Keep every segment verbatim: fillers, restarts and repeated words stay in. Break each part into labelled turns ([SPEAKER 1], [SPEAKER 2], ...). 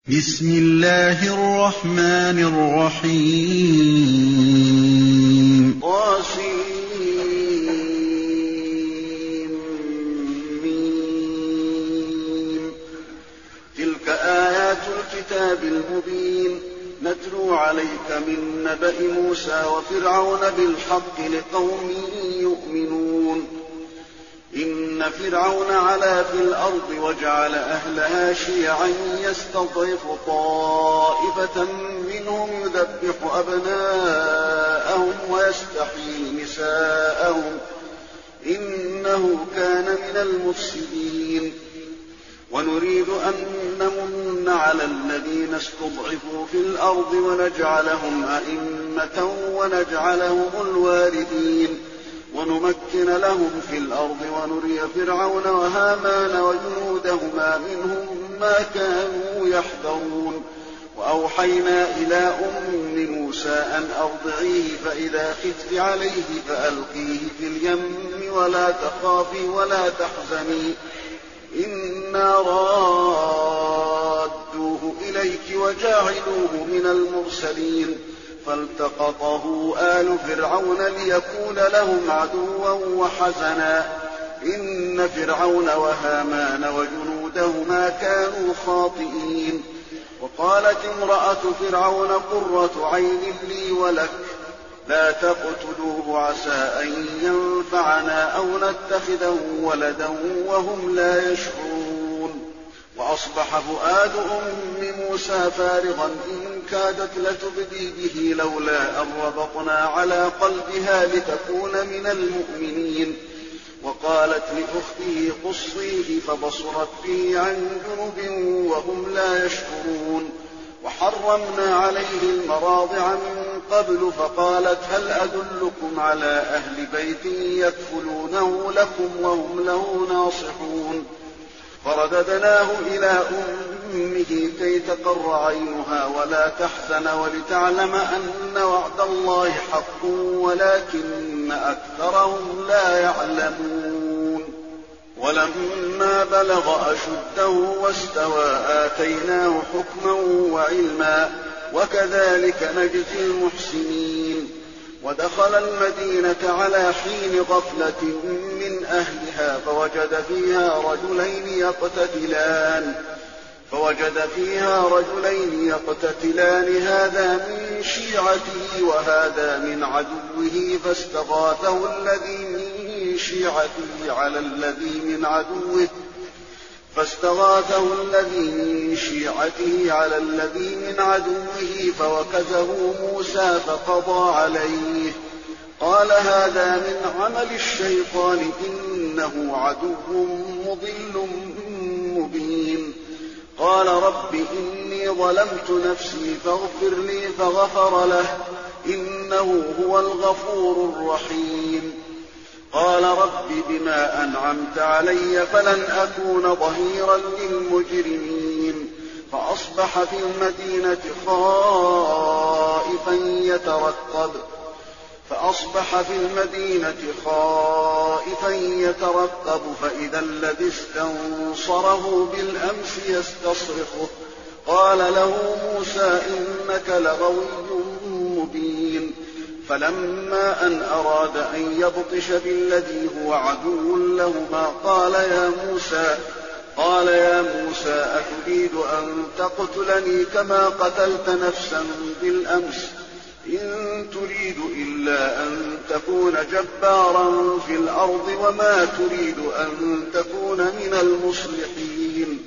[SPEAKER 1] بسم الله الرحمن الرحيم
[SPEAKER 2] طاسيم تلك آيات الكتاب المبين نتلو عليك من نبأ موسى وفرعون بالحق لقوم يؤمنون إن فرعون علا في الأرض وجعل أهلها شيعا يستضعف طائفة منهم يذبح أبناءهم ويستحيي نساءهم إنه كان من المفسدين ونريد أن نمن على الذين استضعفوا في الأرض ونجعلهم أئمة ونجعلهم الوارثين ونمكن لهم في الأرض ونري فرعون وهامان وجنودهما منهم ما كانوا يحذرون وأوحينا إلى أم موسى أن أرضعيه فإذا خفت عليه فألقيه في اليم ولا تخافي ولا تحزني إنا رادوه إليك وجاعلوه من المرسلين فالتقطه آل فرعون ليكون لهم عدوا وحزنا إن فرعون وهامان وجنودهما كانوا خاطئين وقالت امرأة فرعون قرة عين لي ولك لا تقتلوه عسى أن ينفعنا أو نتخذه ولدا وهم لا يشعرون وأصبح فؤاد أم موسى فارغا إن كادت لتبدي به لولا أن ربطنا على قلبها لتكون من المؤمنين وقالت لأخته قصيه فبصرت به عن جنب وهم لا يشعرون وحرمنا عليه المراضع من قبل فقالت هل أدلكم على أهل بيت يكفلونه لكم وهم له ناصحون فرددناه إلى أمه كي تقر عينها ولا تحزن ولتعلم أن وعد الله حق ولكن أكثرهم لا يعلمون ولما بلغ أشده واستوى آتيناه حكما وعلما وكذلك نجزي المحسنين ودخل المدينة على حين غفلة من أهلها فوجد فيها رجلين يقتتلان فوجد فيها رجلين يقتتلان هذا من شيعته وهذا من عدوه فاستغاثه الذي من شيعته على الذي من عدوه فاستغاثه الذي من شيعته على الذي من عدوه فوكزه موسى فقضى عليه قال هذا من عمل الشيطان إنه عدو مضل مبين قال رب إني ظلمت نفسي فاغفر لي فغفر له إنه هو الغفور الرحيم قال رب بما أنعمت علي فلن أكون ظهيرا للمجرمين فأصبح في المدينة خائفا يترقب فأصبح في المدينة خائفا يترقب فإذا الذي استنصره بالأمس يستصرخه قال له موسى إنك لغوي مبين فلما أن أراد أن يبطش بالذي هو عدو لهما قال يا موسى قال يا موسى أتريد أن تقتلني كما قتلت نفسا بالأمس إن تريد إلا أن تكون جبارا في الأرض وما تريد أن تكون من المصلحين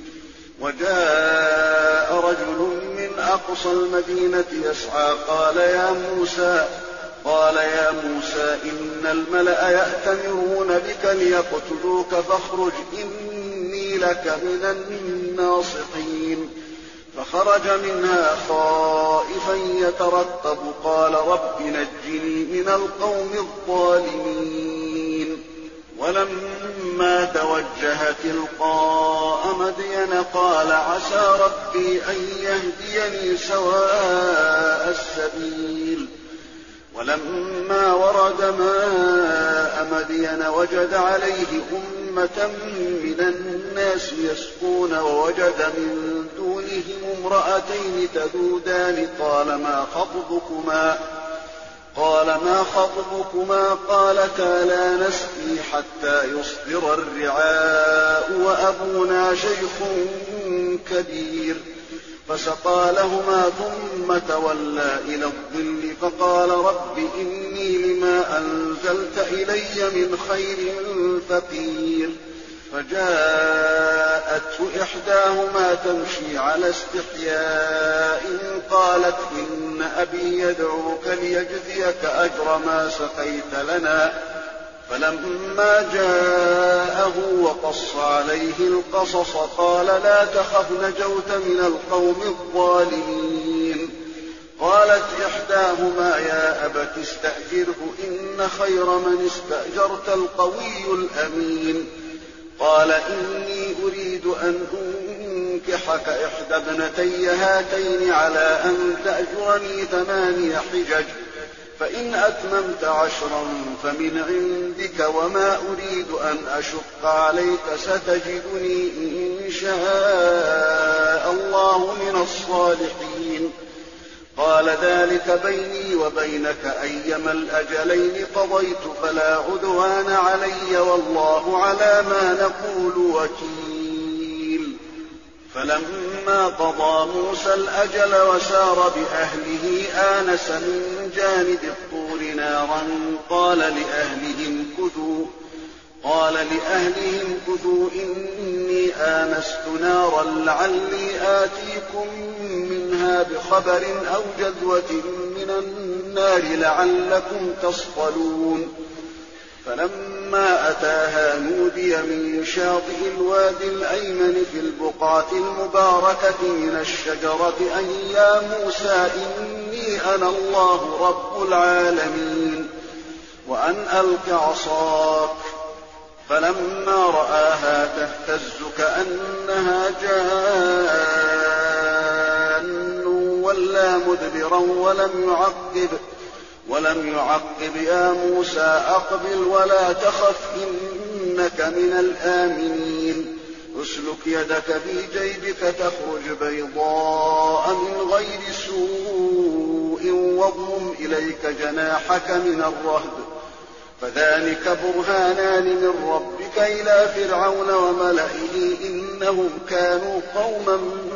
[SPEAKER 2] وجاء رجل من أقصى المدينة يسعى قال يا موسى قال يا موسى إن الملأ يأتمرون بك ليقتلوك فاخرج إني لك من الناصحين فخرج منها خائفا يترقب قال رب نجني من القوم الظالمين ولما توجه تلقاء مدين قال عسى ربي أن يهديني سواء السبيل ولما ورد ماء مدين وجد عليه أمه أمة من الناس يسقون ووجد من دونهم امرأتين تذودان قال ما خطبكما قال ما خطبكما قالتا لا نسقي حتى يصدر الرعاء وأبونا شيخ كبير فسقى لهما ثم تولى إلى الظل فقال رب إني لما أنزلت إلي من خير فقير فجاءته إحداهما تمشي على استحياء قالت إن أبي يدعوك ليجزيك أجر ما سقيت لنا فلما جاءه وقص عليه القصص قال لا تخف نجوت من القوم الظالمين قالت إحداهما يا أبت استأجره إن خير من استأجرت القوي الأمين قال إني أريد أن أنكحك إحدى ابنتي هاتين على أن تأجرني ثماني حجج فإن أتممت عشرا فمن عندك وما أريد أن أشق عليك ستجدني إن شاء الله من الصالحين قال ذلك بيني وبينك أيما الأجلين قضيت فلا عدوان علي والله على ما نقول وكيل فلما قضى موسى الأجل وسار بأهله آنس من جانب الطور نارا قال لأهلهم كثوا قال لأهلهم كثوا إني آنست نارا لعلي آتيكم منها بخبر أو جذوة من النار لعلكم تصطلون فلما أتاها نودي من شاطئ الوادي الأيمن في البقعة المباركة من الشجرة أن يا موسى إني أنا الله رب العالمين وأن ألق عصاك فلما رآها تهتز كأنها جان ولا مدبرا ولم يعقب ولم يعقب يا موسى أقبل ولا تخف إنك من الآمنين اسلك يدك في جيبك تخرج بيضاء من غير سوء واضمم إليك جناحك من الرهب فذلك برهانان من ربك إلى فرعون وملئه إنهم كانوا قوما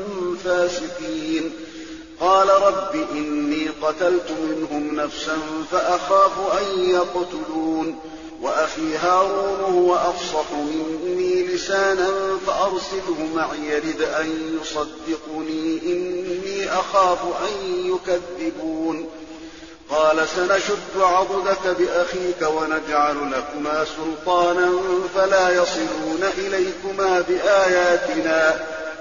[SPEAKER 2] فاسقين قال رب إني قتلت منهم نفسا فأخاف أن يقتلون وأخي هارون هو أفصح مني لسانا فأرسله معي يرد أن يصدقني إني أخاف أن يكذبون قال سنشد عضدك بأخيك ونجعل لكما سلطانا فلا يصلون إليكما بآياتنا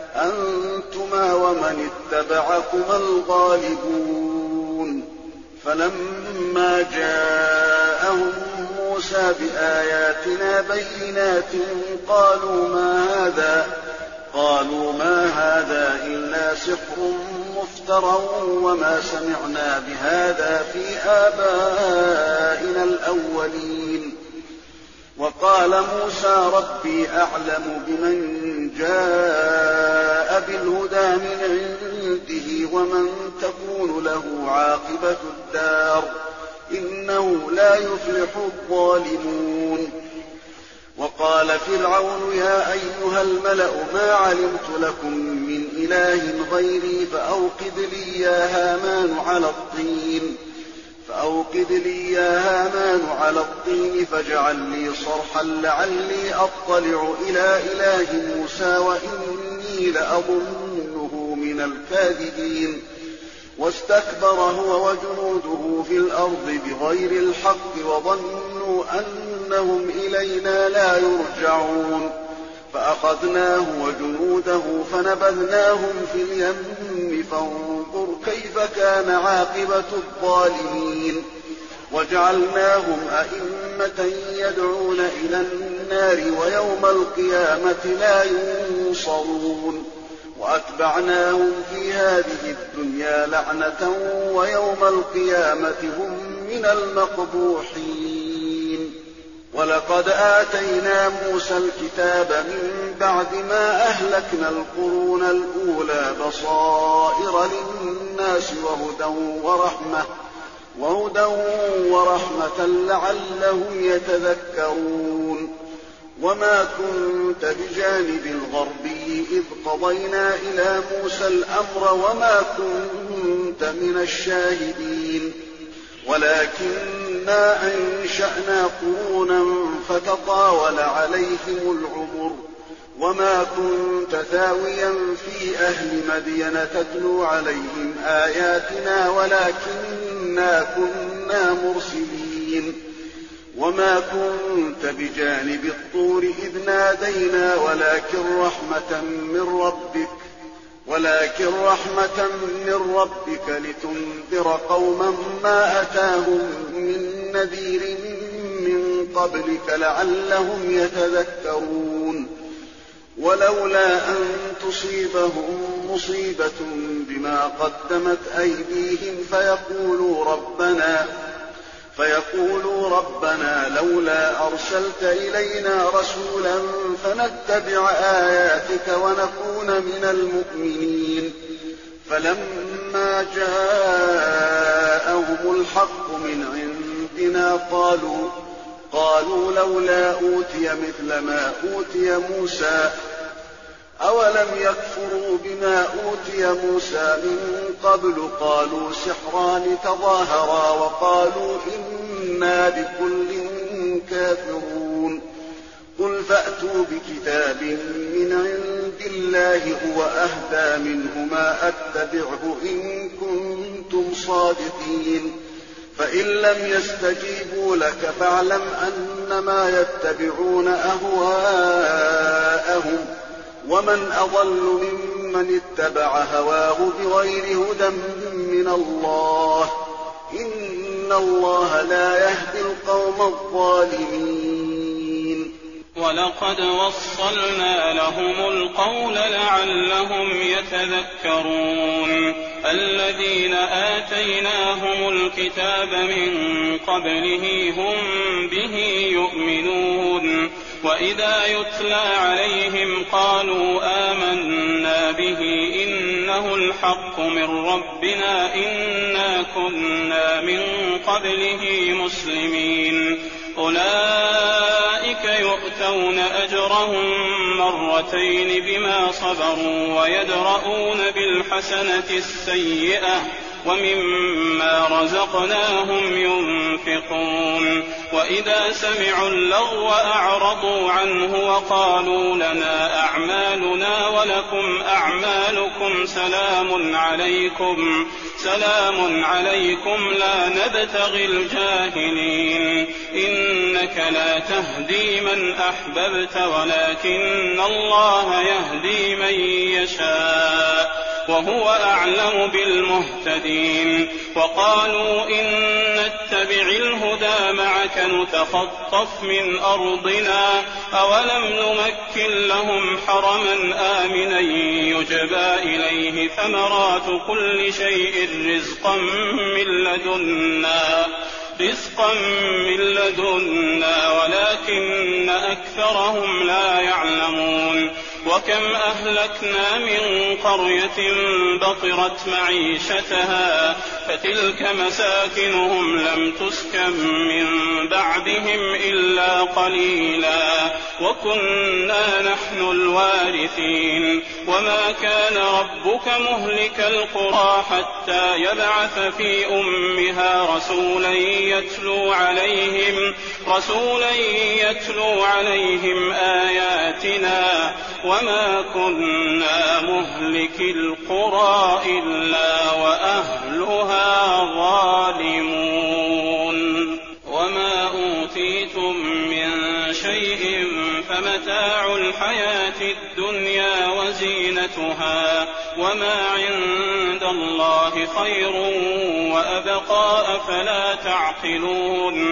[SPEAKER 2] أنتما ومن اتبعكما الغالبون فلما جاءهم موسى بآياتنا بينات قالوا ما هذا قالوا ما هذا إلا سحر مفترى وما سمعنا بهذا في آبائنا الأولين وقال موسى ربي أعلم بمن جاء بالهدى من عنده ومن تكون له عاقبة الدار إنه لا يفلح الظالمون وقال فرعون يا أيها الملأ ما علمت لكم من إله غيري فأوقد لي يا هامان على الطين فأوقد لي يا هامان على الطين فاجعل لي صرحا لعلي أطلع إلى إله موسى وإني لأظنه من الكاذبين واستكبر هو وجنوده في الأرض بغير الحق وظنوا أنهم إلينا لا يرجعون فأخذناه وجنوده فنبذناهم في اليم فانظر كيف كان عاقبة الظالمين وجعلناهم أئمة يدعون إلى النار ويوم القيامة لا ينصرون وأتبعناهم في هذه الدنيا لعنة ويوم القيامة هم من المقبوحين ولقد آتينا موسى الكتاب من بعد ما أهلكنا القرون الأولى بصائر للناس وهدى ورحمة وهدى ورحمة لعلهم يتذكرون وما كنت بجانب الغربي إذ قضينا إلى موسى الأمر وما كنت من الشاهدين ولكننا أنشأنا قرونا فتطاول عليهم العمر وما كنت ثاويا في أهل مدين تتلو عليهم آياتنا ولكننا كنا مرسلين وما كنت بجانب الطور إذ نادينا ولكن رحمة من ربك ولكن رحمة من ربك لتنذر قوما ما أتاهم من نذير من قبلك لعلهم يتذكرون ولولا أن تصيبهم مصيبة بما قدمت أيديهم فيقولوا ربنا فيقولوا ربنا لولا أرسلت إلينا رسولا فنتبع آياتك ونكون من المؤمنين فلما جاءهم الحق من عندنا قالوا قالوا لولا أوتي مثل ما أوتي موسى أولم يكفروا بما أوتي موسى من قبل قالوا سحران تظاهرا وقالوا إنا بكل كافرون قل فأتوا بكتاب من عند الله هو أهدى منهما أتبعه إن كنتم صادقين فإن لم يستجيبوا لك فاعلم أنما يتبعون أهواءهم ومن أضل ممن اتبع هواه بغير هدى من الله إن الله لا يهدي القوم الظالمين
[SPEAKER 3] ولقد وصلنا لهم القول لعلهم يتذكرون الذين آتيناهم الكتاب من قبله هم به يؤمنون وإذا يتلى عليهم قالوا آمنا به إنه الحق من ربنا إنا كنا من قبله مسلمين أولئك يؤتون أجرهم مرتين بما صبروا ويدرؤون بالحسنة السيئة ومما رزقناهم ينفقون وإذا سمعوا اللغو أعرضوا عنه وقالوا لنا أعمالنا ولكم أعمالكم سلام عليكم سلام عليكم لا نبتغي الجاهلين إنك لا تهدي من أحببت ولكن الله يهدي من يشاء وهو أعلم بالمهتدين وقالوا إن نتبع الهدى معك نتخطف من أرضنا أولم نمكن لهم حرما آمنا يجبى إليه ثمرات كل شيء رزقا من لدنا رزقا من لدنا ولكن أكثرهم لا يعلمون وكم أهلكنا من قرية بطرت معيشتها فتلك مساكنهم لم تسكن من بعدهم إلا قليلا وكنا نحن الوارثين وما كان ربك مهلك القرى حتى يبعث في أمها رسولا يتلو عليهم رسولا يتلو عليهم آياتنا وما كنا مهلك القرى إلا وأهلها ظالمون وما أوتيتم من شيء فمتاع الحياة الدنيا وزينتها وما عند الله خير وأبقى أفلا تعقلون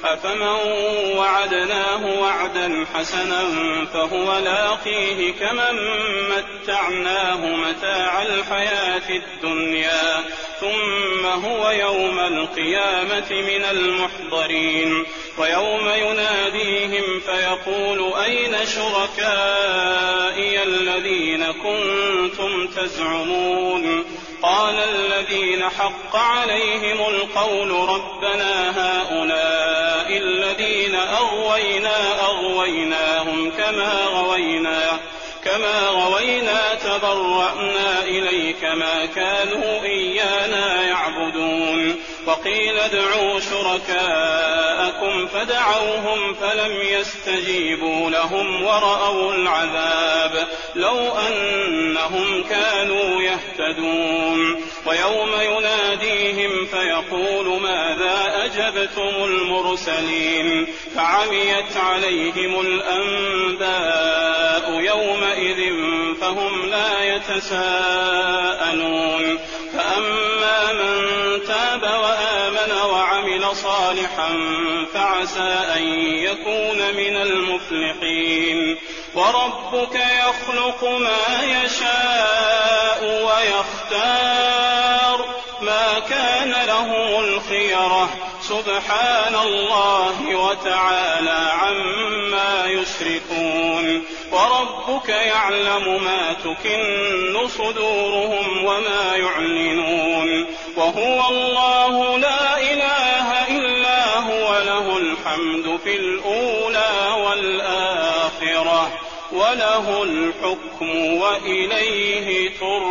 [SPEAKER 3] أفمن وعدناه وعدا حسنا فهو لاقيه كمن متعناه متاع الحياة الدنيا ثم هو يوم القيامة من المحضرين. ويوم يناديهم فيقول أين شركائي الذين كنتم تزعمون قال الذين حق عليهم القول ربنا هؤلاء الذين أغوينا أغويناهم كما غوينا كما غوينا تبرأنا إليك ما كانوا إيانا يعبدون. وقيل ادعوا شركاءكم فدعوهم فلم يستجيبوا لهم ورأوا العذاب لو أنهم كانوا يهتدون. ويوم يناديهم فيقول ماذا أجبتم المرسلين فعميت عليهم الأنباء يومئذ فهم لا يتساءلون. فأما من تاب وآمن وعمل صالحا فعسى أن يكون من المفلحين. وربك يخلق ما يشاء ويختار ما كان له الخيرة سبحان الله وتعالى عما يشركون. وربك يعلم ما تكن صدورهم وما يعلنون وهو الله لا إله إلا هو له الحمد في الأولى والآخرة وله الحكم وإليه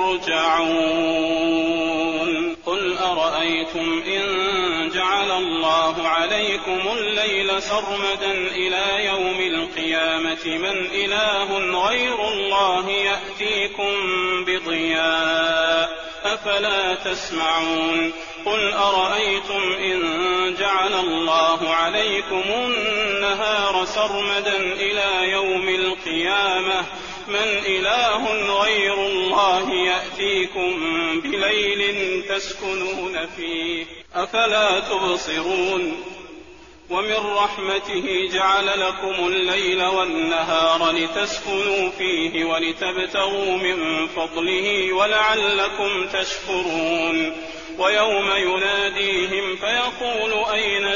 [SPEAKER 3] ترجعون. قل أرأيتم إن جعل الله عليكم الليل سرمدا إلى يوم القيامة من إله غير الله يأتيكم بضياء أفلا تسمعون. قل أرأيتم إن جعل الله عليكم النهار سرمدا إلى يوم القيامة من إله غير الله يأتيكم بليل تسكنون فيه أفلا تبصرون. ومن رحمته جعل لكم الليل والنهار لتسكنوا فيه ولتبتغوا من فضله ولعلكم تشكرون. ويوم يناديهم فيقول أين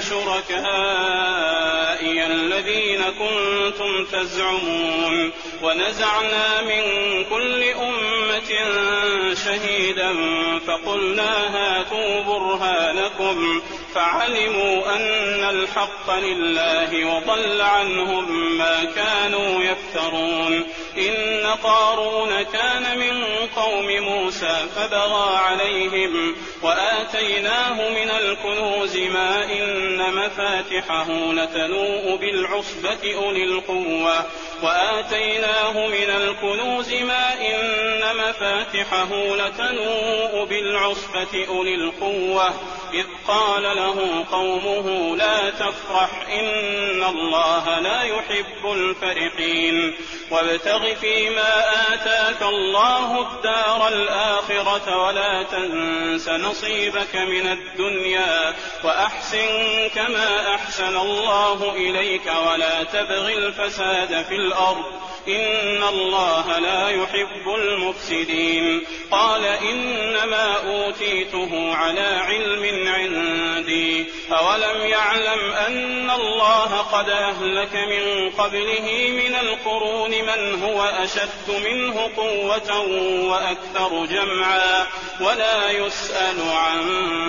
[SPEAKER 3] شركائي الذين كنتم تزعمون ونزعنا من كل أمة شهيدا فقلنا هاتوا برهانكم فعلموا أن الحق لله وضل عنهم ما كانوا يفترون. إن قارون كان من قوم موسى فبغى عليهم وآتيناه من الكنوز ما إن مفاتحه لتنوء بالعصبة أولي القوة وآتيناه من الكنوز ما إن مفاتحه لتنوء بالعصبة أولي القوة إذ قال له قومه لا تفرح إن الله لا يحب الفرحين. وابتغ فيما آتاك الله الدار الآخرة ولا تنس نصيبك من الدنيا وأحسن كما أحسن الله إليك ولا تبغ الفساد في الأرض إن الله لا يحب المفسدين. قال إنما أوتيته على علم عندي أولم يعلم أن الله قد أهلك من قبله من القرون من هو أشد منه قوة وأكثر جمعا ولا يسأل عن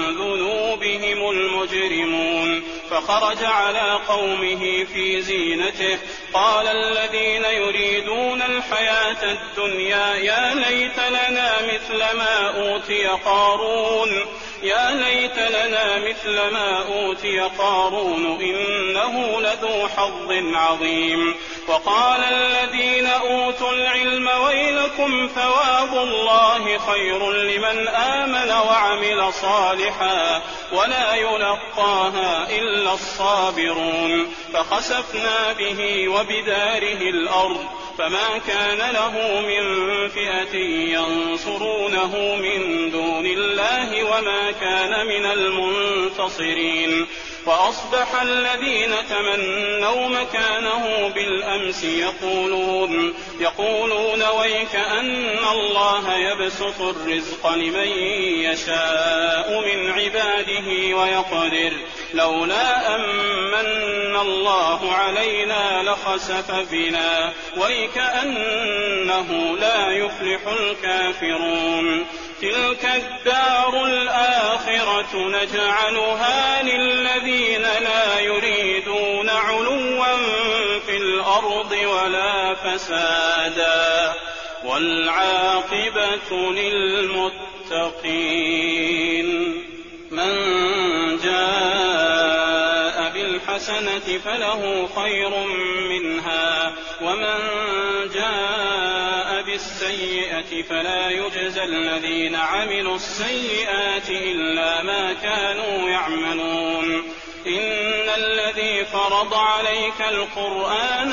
[SPEAKER 3] ذنوبهم المجرمون. فخرج على قومه في زينته قال الذين يريدون الحياة الدنيا يا ليت لنا مثل ما أوتي قارون يا ليت لنا مثل ما أوتي قارون إنه لذو حظ عظيم. وقال الذين أوتوا العلم ويلكم ثواب الله خير لمن آمن وعمل صالحا ولا يلقاها إلا الصابرون. فخسفنا به وبداره الأرض فما كان له من فئة ينصرونه من دون الله وما كان من المنتصرين. وأصبح الذين تمنوا مكانه بالأمس يقولون, يقولون ويك أن الله يبسط الرزق لمن يشاء من عباده ويقدر لولا أمن الله علينا لخسف بنا ويك أنه لا يفلح الكافرون. تلك الدار الآخرة نجعلها للذين لا يريدون علوا في الأرض ولا فسادا والعاقبة للمتقين. من جاء بالحسنة فله خير منها ومن جاء بالسيئة فلا يجزى الذين عملوا السيئات إلا ما كانوا يعملون. إن الذي فرض عليك القرآن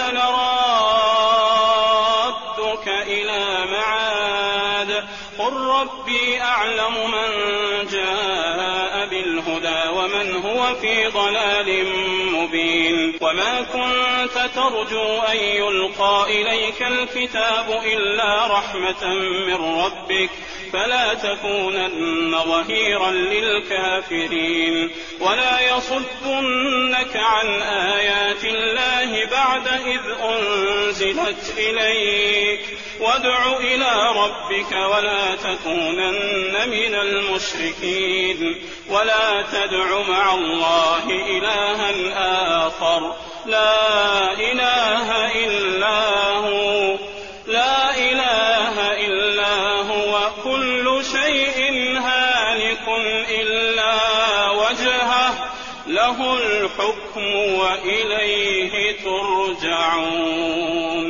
[SPEAKER 3] لرادك إلى معاد قل ربي أعلم من جاء بالهدى ومن هو في ضلال مبين. وما كنت ترجو أن يلقى إليك الكتاب إلا رحمة من ربك فلا تكونن ظهيرا للكافرين. ولا يصدنك عن آيات الله بعد إذ أنزلت إليك وادع إلى ربك ولا تكونن من المشركين. ولا تدع مع الله إلها آخر لا إله إلا هو لا إله إلا هو كل شيء هالك إلا وجهه له الحكم وإليه ترجعون.